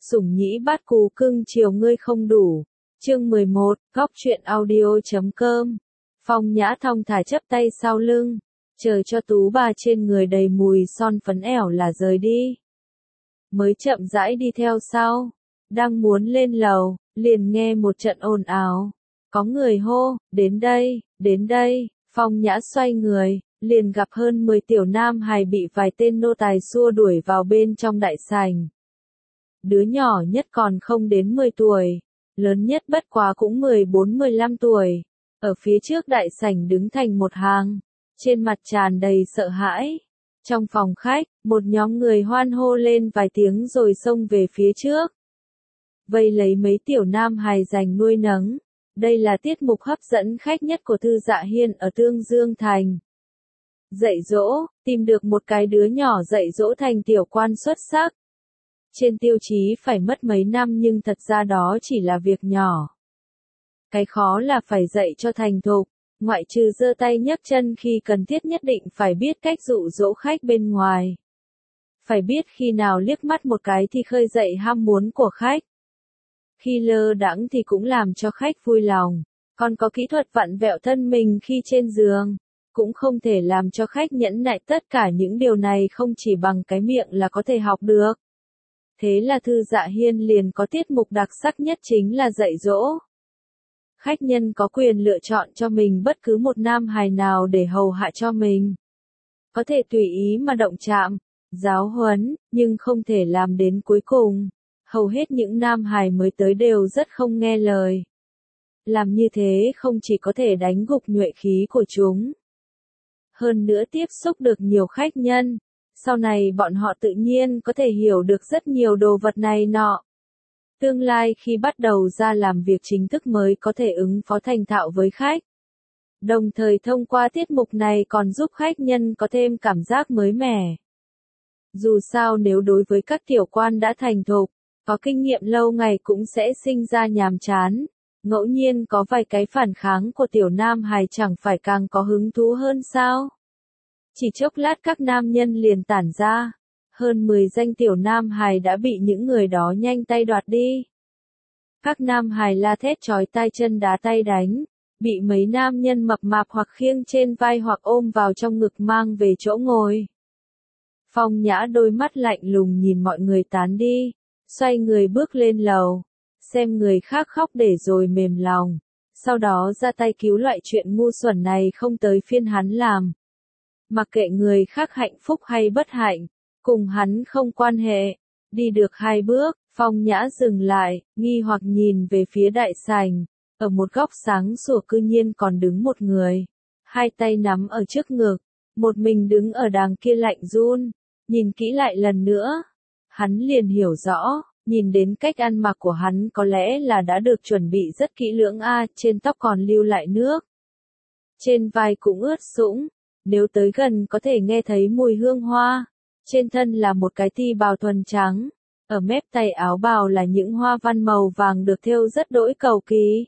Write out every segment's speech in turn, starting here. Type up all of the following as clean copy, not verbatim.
Sủng nhĩ bát cú cưng chiều ngươi không đủ. Chương 11, góc truyện audio.com. Phong Nhã thong thả chắp tay sau lưng, chờ cho tú bà trên người đầy mùi son phấn ẻo là rời đi. Mới chậm rãi đi theo sau, đang muốn lên lầu, liền nghe một trận ồn ào. Có người hô, đến đây, Phong Nhã xoay người, liền gặp hơn 10 tiểu nam hài bị vài tên nô tài xua đuổi vào bên trong đại sảnh. Đứa nhỏ nhất còn không đến 10 tuổi, lớn nhất bất quá cũng 14-15 tuổi. Ở phía trước đại sảnh đứng thành một hàng, trên mặt tràn đầy sợ hãi. Trong phòng khách, một nhóm người hoan hô lên vài tiếng rồi xông về phía trước. Vây lấy mấy tiểu nam hài dành nuôi nấng. Đây là tiết mục hấp dẫn khách nhất của Thư Dạ Hiên ở Tương Dương Thành. Dạy dỗ, tìm được một cái đứa nhỏ dạy dỗ thành tiểu quan xuất sắc. Trên tiêu chí phải mất mấy năm nhưng thật ra đó chỉ là việc nhỏ. Cái khó là phải dạy cho thành thục, ngoại trừ giơ tay nhấc chân khi cần thiết nhất định phải biết cách dụ dỗ khách bên ngoài. Phải biết khi nào liếc mắt một cái thì khơi dậy ham muốn của khách. Khi lơ đãng thì cũng làm cho khách vui lòng, còn có kỹ thuật vặn vẹo thân mình khi trên giường, cũng không thể làm cho khách nhẫn nại. Tất cả những điều này không chỉ bằng cái miệng là có thể học được. Thế là Thư Dạ Hiên liền có tiết mục đặc sắc nhất chính là dạy dỗ. Khách nhân có quyền lựa chọn cho mình bất cứ một nam hài nào để hầu hạ cho mình. Có thể tùy ý mà động chạm, giáo huấn, nhưng không thể làm đến cuối cùng. Hầu hết những nam hài mới tới đều rất không nghe lời. Làm như thế không chỉ có thể đánh gục nhuệ khí của chúng, hơn nữa tiếp xúc được nhiều khách nhân. Sau này bọn họ tự nhiên có thể hiểu được rất nhiều đồ vật này nọ. Tương lai khi bắt đầu ra làm việc chính thức mới có thể ứng phó thành thạo với khách. Đồng thời thông qua tiết mục này còn giúp khách nhân có thêm cảm giác mới mẻ. Dù sao nếu đối với các tiểu quan đã thành thục, có kinh nghiệm lâu ngày cũng sẽ sinh ra nhàm chán. Ngẫu nhiên có vài cái phản kháng của tiểu nam hài chẳng phải càng có hứng thú hơn sao? Chỉ chốc lát các nam nhân liền tản ra. Hơn 10 danh tiểu nam hài đã bị những người đó nhanh tay đoạt đi. Các nam hài la thét chói tai chân đá tay đánh, bị mấy nam nhân mập mạp hoặc khiêng trên vai hoặc ôm vào trong ngực mang về chỗ ngồi. Phong Nhã đôi mắt lạnh lùng nhìn mọi người tán đi, xoay người bước lên lầu, xem người khác khóc để rồi mềm lòng, sau đó ra tay cứu loại chuyện ngu xuẩn này không tới phiên hắn làm. Mặc kệ người khác hạnh phúc hay bất hạnh, cùng hắn không quan hệ. Đi được 2 bước, Phong Nhã dừng lại, nghi hoặc nhìn về phía đại sảnh. Ở một góc sáng sủa cư nhiên còn đứng một người. 2 tay nắm ở trước ngực, một mình đứng ở đàng kia lạnh run. Nhìn kỹ lại lần nữa, hắn liền hiểu rõ, nhìn đến cách ăn mặc của hắn có lẽ là đã được chuẩn bị rất kỹ lưỡng trên tóc còn lưu lại nước. Trên vai cũng ướt sũng. Nếu tới gần có thể nghe thấy mùi hương hoa. Trên thân là một cái ti bào thuần trắng. Ở mép tay áo bào là những hoa văn màu vàng được thêu rất đỗi cầu kỳ.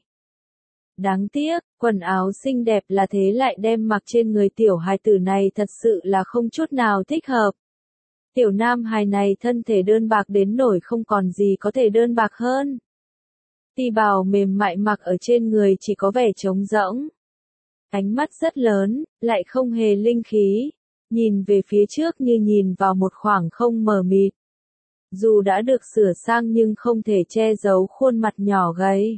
Đáng tiếc, quần áo xinh đẹp là thế lại đem mặc trên người tiểu hài tử này thật sự là không chút nào thích hợp. Tiểu nam hài này thân thể đơn bạc đến nổi không còn gì có thể đơn bạc hơn. Ti bào mềm mại mặc ở trên người chỉ có vẻ trống rỗng. Ánh mắt rất lớn, lại không hề linh khí, nhìn về phía trước như nhìn vào một khoảng không mờ mịt. Dù đã được sửa sang nhưng không thể che giấu khuôn mặt nhỏ gầy.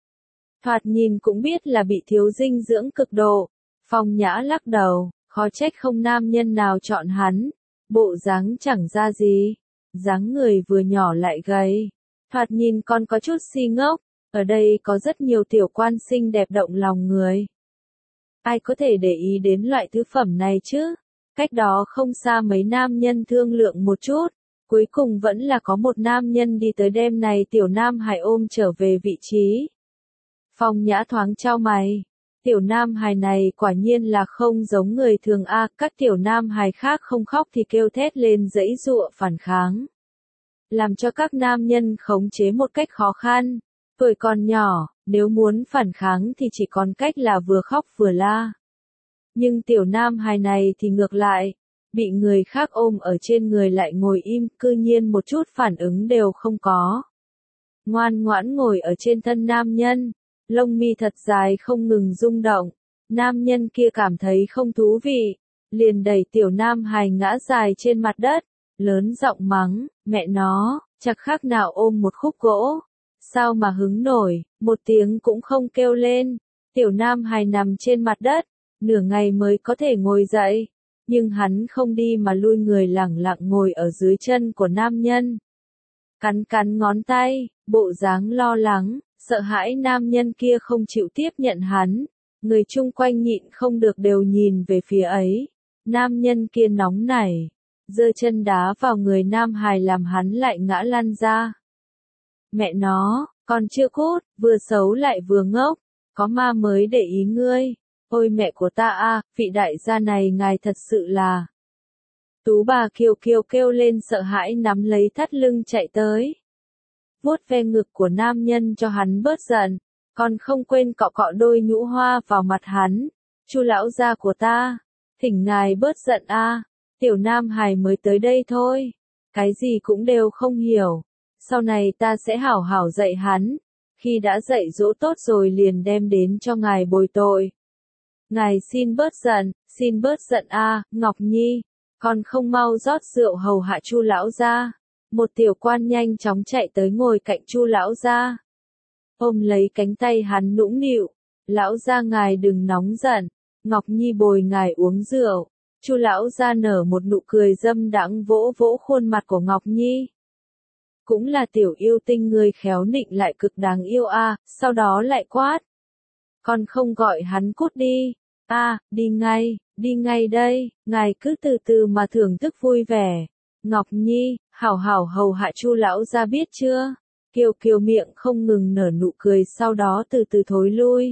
Thoạt nhìn cũng biết là bị thiếu dinh dưỡng cực độ. Phong Nhã lắc đầu, khó trách không nam nhân nào chọn hắn. Bộ dáng chẳng ra gì, dáng người vừa nhỏ lại gầy. Thoạt nhìn còn có chút si ngốc, ở đây có rất nhiều tiểu quan xinh đẹp động lòng người. Ai có thể để ý đến loại thứ phẩm này chứ? Cách đó không xa mấy nam nhân thương lượng một chút, cuối cùng vẫn là có một nam nhân đi tới đem này tiểu nam hài ôm trở về vị trí. Phong Nhã thoáng chau mày, tiểu nam hài này quả nhiên là không giống người thường các tiểu nam hài khác không khóc thì kêu thét lên giãy giụa phản kháng. Làm cho các nam nhân khống chế một cách khó khăn, tuổi còn nhỏ. Nếu muốn phản kháng thì chỉ còn cách là vừa khóc vừa la. Nhưng tiểu nam hài này thì ngược lại, bị người khác ôm ở trên người lại ngồi im, cư nhiên một chút phản ứng đều không có. Ngoan ngoãn ngồi ở trên thân nam nhân, lông mi thật dài không ngừng rung động. Nam nhân kia cảm thấy không thú vị, liền đẩy tiểu nam hài ngã dài trên mặt đất, lớn giọng mắng, mẹ nó, chắc khác nào ôm một khúc gỗ. Sao mà hứng nổi, một tiếng cũng không kêu lên. Tiểu nam hài nằm trên mặt đất, nửa ngày mới có thể ngồi dậy. Nhưng hắn không đi mà lui người lẳng lặng ngồi ở dưới chân của nam nhân. Cắn cắn ngón tay, bộ dáng lo lắng, sợ hãi nam nhân kia không chịu tiếp nhận hắn. Người chung quanh nhịn không được đều nhìn về phía ấy. Nam nhân kia nóng nảy, giơ chân đá vào người nam hài làm hắn lại ngã lăn ra. Mẹ nó, còn chưa cút, vừa xấu lại vừa ngốc, có ma mới để ý ngươi. Ôi mẹ của ta a, vị đại gia này ngài thật sự là. Tú bà kiều kiều kêu lên sợ hãi nắm lấy thắt lưng chạy tới. Vuốt ve ngực của nam nhân cho hắn bớt giận, còn không quên cọ cọ đôi nhũ hoa vào mặt hắn. Chu lão gia của ta, thỉnh ngài bớt giận a, tiểu nam hài mới tới đây thôi, cái gì cũng đều không hiểu. Sau này ta sẽ hảo hảo dạy hắn, khi đã dạy dỗ tốt rồi liền đem đến cho ngài bồi tội. Ngài xin bớt giận a, Ngọc Nhi, còn không mau rót rượu hầu hạ Chu lão gia. Một tiểu quan nhanh chóng chạy tới ngồi cạnh Chu lão gia, ôm lấy cánh tay hắn nũng nịu, lão gia ngài đừng nóng giận, Ngọc Nhi bồi ngài uống rượu. Chu lão gia nở một nụ cười dâm đãng vỗ vỗ khuôn mặt của Ngọc Nhi. Cũng là tiểu yêu tinh người khéo nịnh lại cực đáng yêu a, sau đó lại quát. Còn không gọi hắn cút đi, đi ngay đây, ngài cứ từ từ mà thưởng thức vui vẻ. Ngọc Nhi, hảo hảo hầu hạ Chu lão gia biết chưa? Kiều kiều miệng không ngừng nở nụ cười sau đó từ từ thối lui.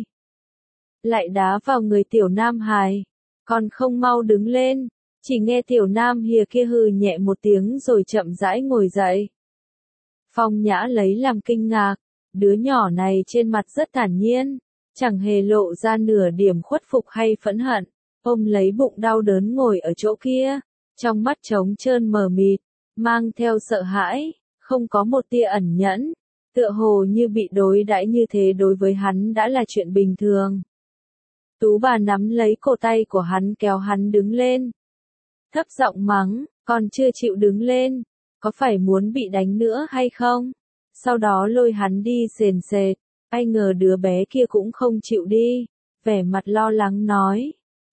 Lại đá vào người tiểu nam hài, còn không mau đứng lên, chỉ nghe tiểu nam hìa kia hừ nhẹ một tiếng rồi chậm rãi ngồi dậy. Phong Nhã lấy làm kinh ngạc, đứa nhỏ này trên mặt rất thản nhiên, chẳng hề lộ ra nửa điểm khuất phục hay phẫn hận, ôm lấy bụng đau đớn ngồi ở chỗ kia, trong mắt trống trơn mờ mịt, mang theo sợ hãi, không có một tia ẩn nhẫn, tựa hồ như bị đối đãi như thế đối với hắn đã là chuyện bình thường. Tú bà nắm lấy cổ tay của hắn kéo hắn đứng lên. Thấp giọng mắng, còn chưa chịu đứng lên, có phải muốn bị đánh nữa hay không? Sau đó lôi hắn đi sền sệt, ai ngờ đứa bé kia cũng không chịu đi, vẻ mặt lo lắng nói.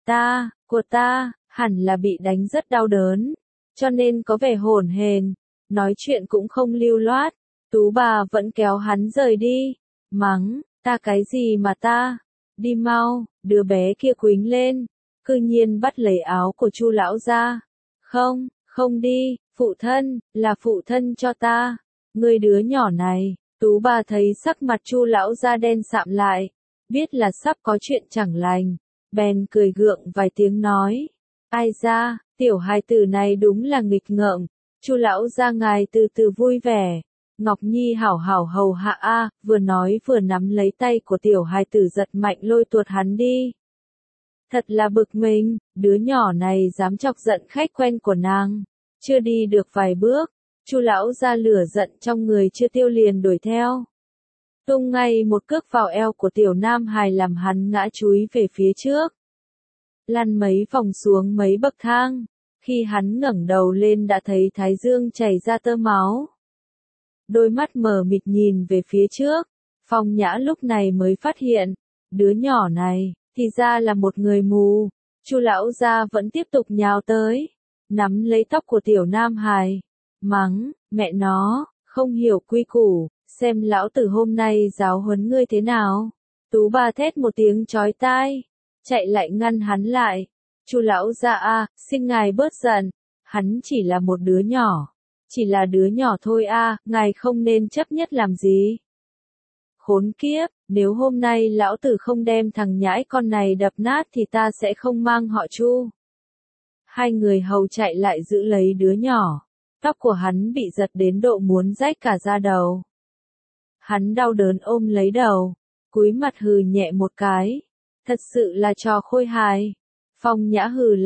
Của ta, hẳn là bị đánh rất đau đớn, cho nên có vẻ hổn hển, nói chuyện cũng không lưu loát. Tú bà vẫn kéo hắn rời đi, mắng, ta cái gì mà ta, đi mau, đứa bé kia quýnh lên, cư nhiên bắt lấy áo của Chu lão gia. Không đi, phụ thân, là phụ thân cho ta, ngươi đứa nhỏ này. Tú bà thấy sắc mặt Chu lão gia đen sạm lại, biết là sắp có chuyện chẳng lành, bèn cười gượng vài tiếng nói, ai ra, tiểu hài tử này đúng là nghịch ngợm, Chu lão gia ngài từ từ vui vẻ. Ngọc Nhi hảo hảo hầu hạ a, vừa nói vừa nắm lấy tay của tiểu hài tử giật mạnh lôi tuột hắn đi. Thật là bực mình, đứa nhỏ này dám chọc giận khách quen của nàng, chưa đi được vài bước, Chu lão gia lửa giận trong người chưa tiêu liền đuổi theo. Tung ngay một cước vào eo của tiểu nam hài làm hắn ngã chúi về phía trước. Lăn mấy vòng xuống mấy bậc thang, khi hắn ngẩng đầu lên đã thấy thái dương chảy ra tơ máu. Đôi mắt mờ mịt nhìn về phía trước, Phong Nhã lúc này mới phát hiện, đứa nhỏ này, thì ra là một người mù. Chu lão gia vẫn tiếp tục nhào tới, nắm lấy tóc của tiểu nam hài, mắng, mẹ nó, không hiểu quy củ, xem lão tử hôm nay giáo huấn ngươi thế nào. Tú bà thét một tiếng chói tai, chạy lại ngăn hắn lại. Chu lão gia a, xin ngài bớt giận, hắn chỉ là một đứa nhỏ. Chỉ là đứa nhỏ thôi a, ngài không nên chấp nhất làm gì. Khốn kiếp, nếu hôm nay lão tử không đem thằng nhãi con này đập nát thì ta sẽ không mang họ Chu. Hai người hầu chạy lại giữ lấy đứa nhỏ, tóc của hắn bị giật đến độ muốn rách cả da đầu. Hắn đau đớn ôm lấy đầu, cúi mặt hừ nhẹ một cái, thật sự là trò khôi hài. Phong Nhã hừ lạnh,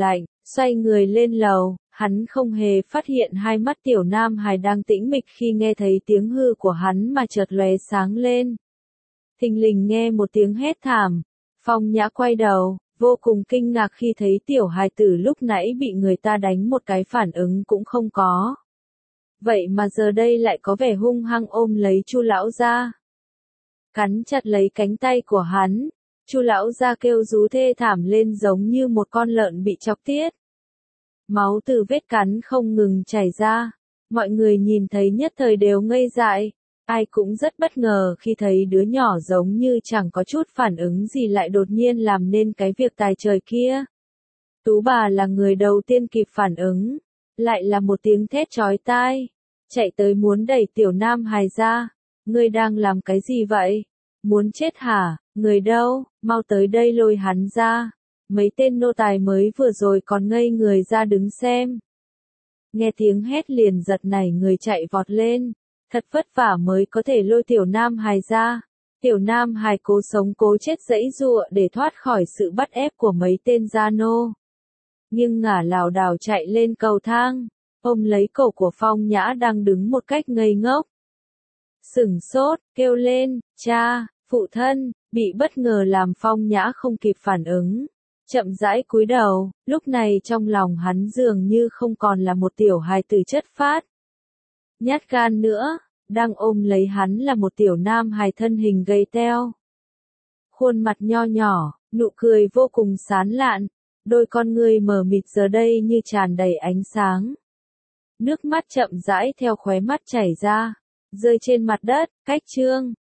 Xoay người lên lầu, hắn không hề phát hiện hai mắt tiểu nam hài đang tĩnh mịch khi nghe thấy tiếng hư của hắn mà chợt lóe sáng lên. Thình lình nghe một tiếng hét thảm, Phong Nhã quay đầu, vô cùng kinh ngạc khi thấy tiểu hài tử lúc nãy bị người ta đánh một cái phản ứng cũng không có. Vậy mà giờ đây lại có vẻ hung hăng ôm lấy Chu lão gia, cắn chặt lấy cánh tay của hắn. Chu lão gia kêu rú thê thảm lên giống như một con lợn bị chọc tiết. Máu từ vết cắn không ngừng chảy ra. Mọi người nhìn thấy nhất thời đều ngây dại. Ai cũng rất bất ngờ khi thấy đứa nhỏ giống như chẳng có chút phản ứng gì lại đột nhiên làm nên cái việc tài trời kia. Tú bà là người đầu tiên kịp phản ứng. Lại là một tiếng thét chói tai. Chạy tới muốn đẩy tiểu nam hài ra. Ngươi đang làm cái gì vậy? Muốn chết hả? Người đâu? Mau tới đây lôi hắn ra. Mấy tên nô tài mới vừa rồi còn ngây người ra đứng xem. Nghe tiếng hét liền giật nảy người chạy vọt lên. Thật vất vả mới có thể lôi tiểu nam hài ra. Tiểu nam hài cố sống cố chết giãy giụa để thoát khỏi sự bắt ép của mấy tên gia nô. Nhưng ngả lảo đảo chạy lên cầu thang, ôm lấy cổ của Phong Nhã đang đứng một cách ngây ngốc. Sửng sốt, kêu lên, cha, phụ thân, bị bất ngờ làm Phong Nhã không kịp phản ứng. Chậm rãi cúi đầu, lúc này trong lòng hắn dường như không còn là một tiểu hài tử chất phác. Nhát gan nữa, đang ôm lấy hắn là một tiểu nam hài thân hình gầy teo. Khuôn mặt nho nhỏ, nụ cười vô cùng sán lạn, đôi con ngươi mờ mịt giờ đây như tràn đầy ánh sáng. Nước mắt chậm rãi theo khóe mắt chảy ra, rơi trên mặt đất, cách chương.